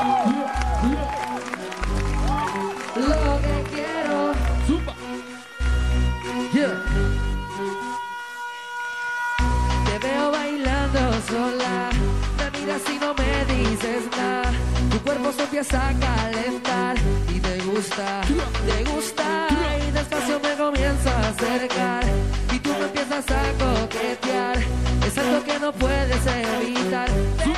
Lo que quiero. Yeah. Te veo bailando sola, me miras y no me dices nada. Tu cuerpo se empieza a calentar y te gusta, y despacio me comienza a acercar y tú me empiezas a coquetear. Es algo que no puedes evitar.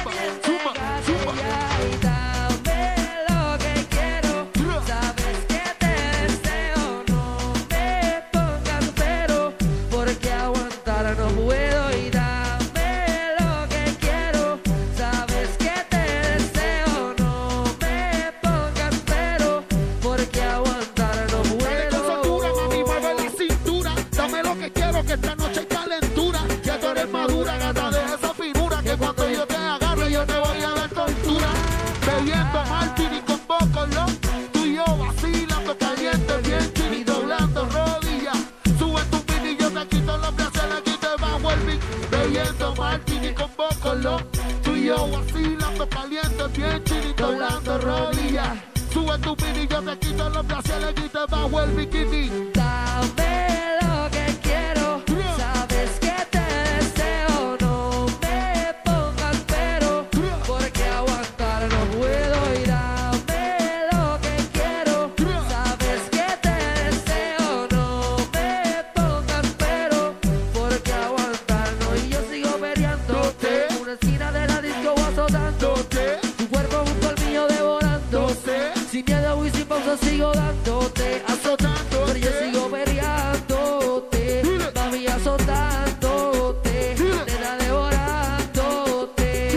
Tú y yo vacilando caliente, bien chinito, doblando rodillas. Sube tu mini, yo te quito los placeres y te bajo el bikini. Dame lo que quiero, sabes que te deseo. No me pongas pero, porque aguantar no puedo. Y dame lo que quiero, sabes que te deseo. No me pongas pero, porque aguantar no. Y yo sigo peleándote, una esquina de la disco azotándote, tu cuerpo junto al mío devorándote. Sin miedo y sin pausa sigo dándote, azotando, pero yo sigo peleándote, mami, azotándote, nena, devorándote.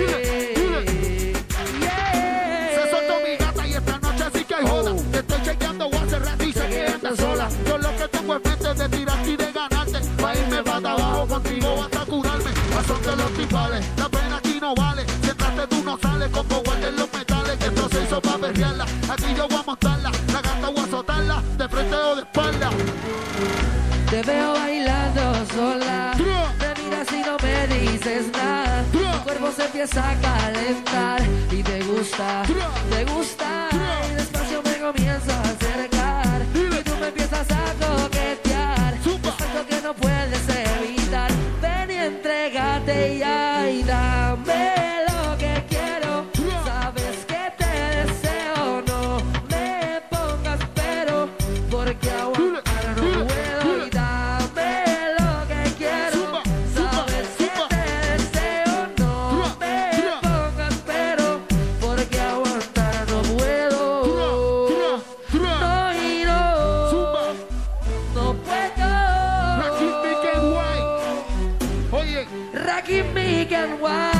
Yeah. Se soltó mi gata y esta noche sí que hay joda. Te estoy chequeando, voy a cerrar, dice que anda sola. Yo lo que tengo es mente de tirarte y de ganarte. Pa' irme para abajo contigo hasta curarme. Pasos de los tipales, la pena aquí no vale. Si entraste tú no sales, como guarden los metales. Que esto se hizo pa' perrearla, aquí yo voy a montarla. La gata voy a azotarla, de frente o de espalda. Te veo bailando sola, me miras y no me dices nada. Tu cuerpo se empieza a calentar y te gusta, y despacio me comienza a acercar y tú me empiezas a coquetear. Es algo que no puedes evitar. Ven y entrégate ya y dame lo que quiero. Sabes que te deseo, no me pongas pero, porque aguantar no puedo. Y dame lo que quiero, sabes que te deseo, no me pongas pero, porque aguantar no puedo. No y no puedo. Rakim Big and White. Oye, Rakim Big and White.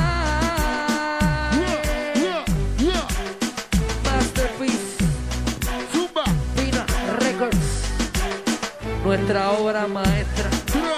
Masterpiece. Zumba. Pina Records. Nuestra obra maestra.